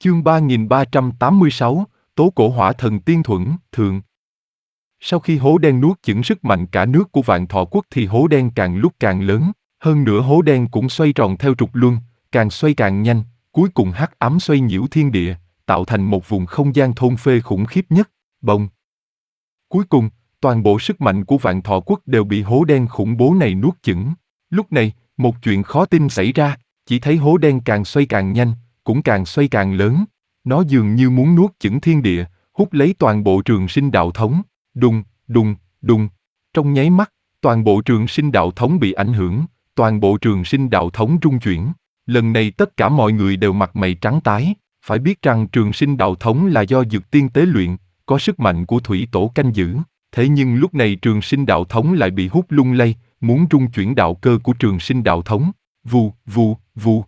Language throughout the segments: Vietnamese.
Chương 3386, Tố cổ hỏa thần tiên thuẫn, thượng. Sau khi hố đen nuốt chửng sức mạnh cả nước của Vạn Thọ Quốc thì hố đen càng lúc càng lớn, hơn nữa hố đen cũng xoay tròn theo trục luân, càng xoay càng nhanh, cuối cùng hắc ám xoay nhiễu thiên địa, tạo thành một vùng không gian thôn phệ khủng khiếp nhất, bông. Cuối cùng, toàn bộ sức mạnh của Vạn Thọ Quốc đều bị hố đen khủng bố này nuốt chửng. Lúc này, một chuyện khó tin xảy ra, chỉ thấy hố đen càng xoay càng nhanh, cũng càng xoay càng lớn. Nó dường như muốn nuốt chửng thiên địa, hút lấy toàn bộ Trường Sinh Đạo Thống. Đùng, đùng, đùng. Trong nháy mắt, toàn bộ Trường Sinh Đạo Thống bị ảnh hưởng, toàn bộ Trường Sinh Đạo Thống rung chuyển. Lần này tất cả mọi người đều mặt mày trắng tái, phải biết rằng Trường Sinh Đạo Thống là do Dược Tiên tế luyện, có sức mạnh của thủy tổ canh giữ. Thế nhưng lúc này Trường Sinh Đạo Thống lại bị hút lung lay, muốn rung chuyển đạo cơ của Trường Sinh Đạo Thống. Vù, vù, vù.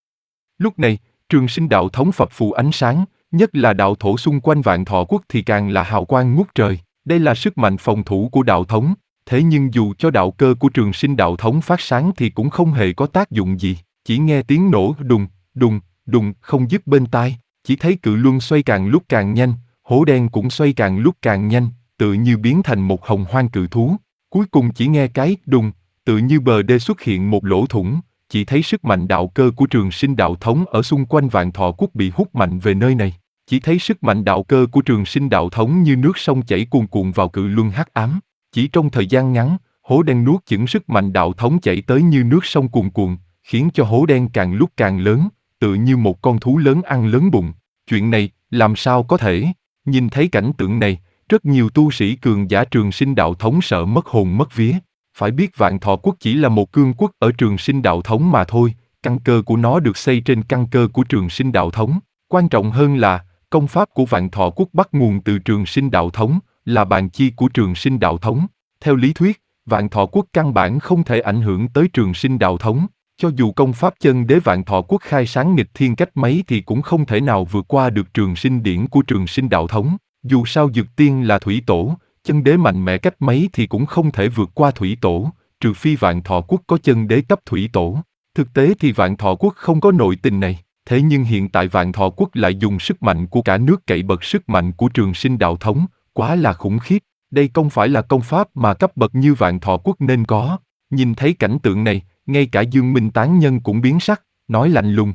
Lúc này, Trường Sinh Đạo Thống phập phù ánh sáng, nhất là đạo thổ xung quanh Vạn Thọ Quốc thì càng là hào quang ngút trời. Đây là sức mạnh phòng thủ của đạo thống, thế nhưng dù cho đạo cơ của Trường Sinh Đạo Thống phát sáng thì cũng không hề có tác dụng gì, chỉ nghe tiếng nổ đùng, đùng, đùng không dứt bên tai, chỉ thấy cự luân xoay càng lúc càng nhanh, hố đen cũng xoay càng lúc càng nhanh, tự như biến thành một hồng hoang cự thú. Cuối cùng chỉ nghe cái đùng, tự như bờ đê xuất hiện một lỗ thủng, chỉ thấy sức mạnh đạo cơ của Trường Sinh Đạo Thống ở xung quanh Vạn Thọ Quốc bị hút mạnh về nơi này. Chỉ thấy sức mạnh đạo cơ của Trường Sinh Đạo Thống như nước sông chảy cuồn cuộn vào cự luân hắc ám. Chỉ trong thời gian ngắn, hố đen nuốt chửng sức mạnh đạo thống chảy tới như nước sông cuồn cuộn, khiến cho hố đen càng lúc càng lớn, tự như một con thú lớn ăn lớn bụng. Chuyện này, làm sao có thể? Nhìn thấy cảnh tượng này, rất nhiều tu sĩ cường giả Trường Sinh Đạo Thống sợ mất hồn mất vía. Phải biết Vạn Thọ Quốc chỉ là một cương quốc ở Trường Sinh Đạo Thống mà thôi, căn cơ của nó được xây trên căn cơ của Trường Sinh Đạo Thống. Quan trọng hơn là, công pháp của Vạn Thọ Quốc bắt nguồn từ Trường Sinh Đạo Thống, là bàn chi của Trường Sinh Đạo Thống. Theo lý thuyết, Vạn Thọ Quốc căn bản không thể ảnh hưởng tới Trường Sinh Đạo Thống. Cho dù công pháp chân đế Vạn Thọ Quốc khai sáng nghịch thiên cách mấy thì cũng không thể nào vượt qua được Trường Sinh điển của Trường Sinh Đạo Thống. Dù sao Dược Tiên là thủy tổ, chân đế mạnh mẽ cách mấy thì cũng không thể vượt qua thủy tổ, trừ phi Vạn Thọ Quốc có chân đế cấp thủy tổ. Thực tế thì Vạn Thọ Quốc không có nội tình này. Thế nhưng hiện tại Vạn Thọ Quốc lại dùng sức mạnh của cả nước cậy bật sức mạnh của Trường Sinh Đạo Thống, quá là khủng khiếp. Đây không phải là công pháp mà cấp bậc như Vạn Thọ Quốc nên có. Nhìn thấy cảnh tượng này, ngay cả Dương Minh Tán Nhân cũng biến sắc, nói lạnh lùng.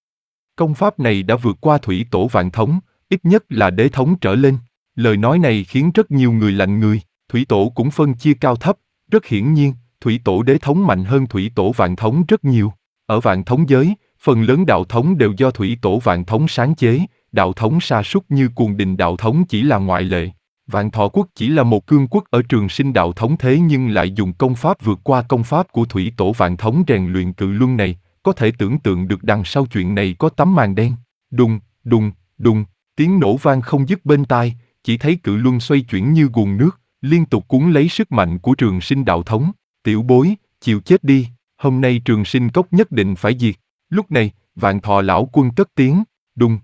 Công pháp này đã vượt qua thủy tổ Vạn Thống, ít nhất là đế thống trở lên. Lời nói này khiến rất nhiều người lạnh người. Thủy tổ cũng phân chia cao thấp, rất hiển nhiên, thủy tổ đế thống mạnh hơn thủy tổ Vạn Thống rất nhiều. Ở Vạn Thống giới, phần lớn đạo thống đều do thủy tổ Vạn Thống sáng chế, đạo thống sa sút như Cuồng Đình đạo thống chỉ là ngoại lệ. Vạn Thọ Quốc chỉ là một cương quốc ở Trường Sinh Đạo Thống thế nhưng lại dùng công pháp vượt qua công pháp của thủy tổ Vạn Thống rèn luyện cự luân này, có thể tưởng tượng được đằng sau chuyện này có tấm màn đen. Đùng, đùng, đùng, tiếng nổ vang không dứt bên tai, chỉ thấy cự luân xoay chuyển như guồng nước, liên tục cuốn lấy sức mạnh của Trường Sinh Đạo Thống. Tiểu bối, chịu chết đi, hôm nay Trường Sinh Cốc nhất định phải diệt. Lúc này, Vạn Thọ lão quân cất tiếng, đùng.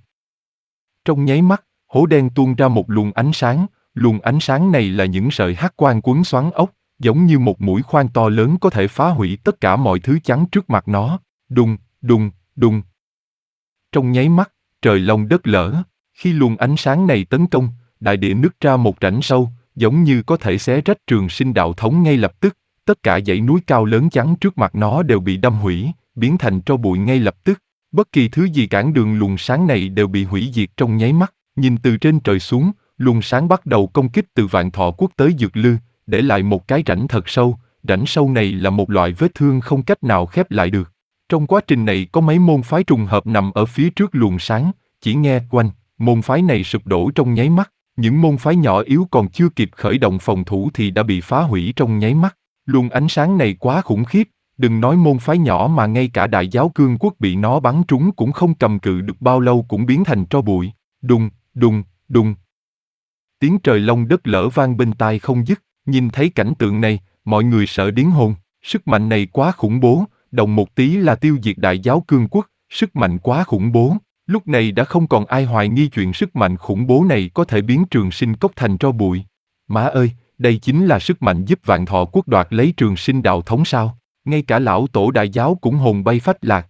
Trong nháy mắt, hố đen tuôn ra một luồng ánh sáng này là những sợi hắc quang quấn xoắn ốc, giống như một mũi khoan to lớn có thể phá hủy tất cả mọi thứ chắn trước mặt nó. Đùng, đùng, đùng. Trong nháy mắt, trời long đất lở, khi luồng ánh sáng này tấn công, đại địa nứt ra một rãnh sâu, giống như có thể xé rách Trường Sinh Đạo Thống ngay lập tức, tất cả dãy núi cao lớn chắn trước mặt nó đều bị đâm hủy, biến thành tro bụi ngay lập tức. Bất kỳ thứ gì cản đường luồng sáng này đều bị hủy diệt trong nháy mắt. Nhìn từ trên trời xuống, luồng sáng bắt đầu công kích từ Vạn Thọ Quốc tới Dược Lư, để lại một cái rãnh thật sâu. Rãnh sâu này là một loại vết thương không cách nào khép lại được. Trong quá trình này có mấy môn phái trùng hợp nằm ở phía trước luồng sáng, chỉ nghe oanh, môn phái này sụp đổ trong nháy mắt. Những môn phái nhỏ yếu còn chưa kịp khởi động phòng thủ thì đã bị phá hủy trong nháy mắt. Luồng ánh sáng này quá khủng khiếp. Đừng nói môn phái nhỏ mà ngay cả Đại Giáo Cương Quốc bị nó bắn trúng cũng không cầm cự được bao lâu cũng biến thành tro bụi. Đùng, đùng, đùng. Tiếng trời long đất lở vang bên tai không dứt. Nhìn thấy cảnh tượng này, mọi người sợ điếng hồn. Sức mạnh này quá khủng bố, động một tí là tiêu diệt Đại Giáo Cương Quốc. Sức mạnh quá khủng bố. Lúc này đã không còn ai hoài nghi chuyện sức mạnh khủng bố này có thể biến Trường Sinh Cốc thành tro bụi. Má ơi, đây chính là sức mạnh giúp Vạn Thọ Quốc đoạt lấy Trường Sinh Đạo Thống sao? Ngay cả lão tổ Đại Giáo cũng hồn bay phách lạc.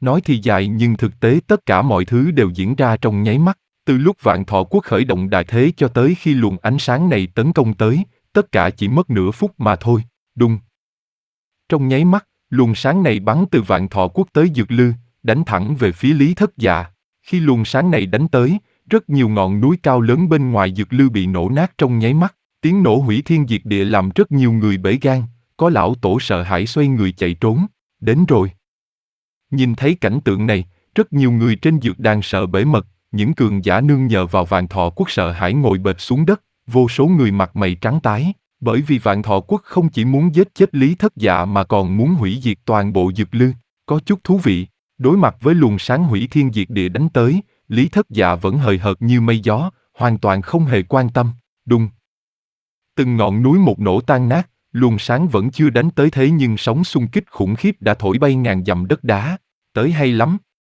Nói thì dài nhưng thực tế tất cả mọi thứ đều diễn ra trong nháy mắt. Từ lúc Vạn Thọ Quốc khởi động đại thế cho tới khi luồng ánh sáng này tấn công tới, tất cả chỉ mất nửa phút mà thôi. Đùng. Trong nháy mắt, luồng sáng này bắn từ Vạn Thọ Quốc tới Dược Lư, đánh thẳng về phía Lý Thất Dạ. Khi luồng sáng này đánh tới, rất nhiều ngọn núi cao lớn bên ngoài Dược Lư bị nổ nát trong nháy mắt. Tiếng nổ hủy thiên diệt địa làm rất nhiều người bể gan, có lão tổ sợ hãi xoay người chạy trốn. Đến rồi. Nhìn thấy cảnh tượng này, rất nhiều người trên dược đàn sợ bể mật, những cường giả nương nhờ vào Vạn Thọ Quốc sợ hãi ngồi bệt xuống đất, vô số người mặt mày trắng tái, bởi vì Vạn Thọ Quốc không chỉ muốn giết chết Lý Thất Dạ mà còn muốn hủy diệt toàn bộ Dược Lư. Có chút thú vị, đối mặt với luồng sáng hủy thiên diệt địa đánh tới, Lý Thất Dạ vẫn hời hợt như mây gió, hoàn toàn không hề quan tâm. Đùng. Từng ngọn núi một nổ tan nát, luồng sáng vẫn chưa đánh tới thế nhưng sóng xung kích khủng khiếp đã thổi bay ngàn dặm đất đá. Tới hay lắm.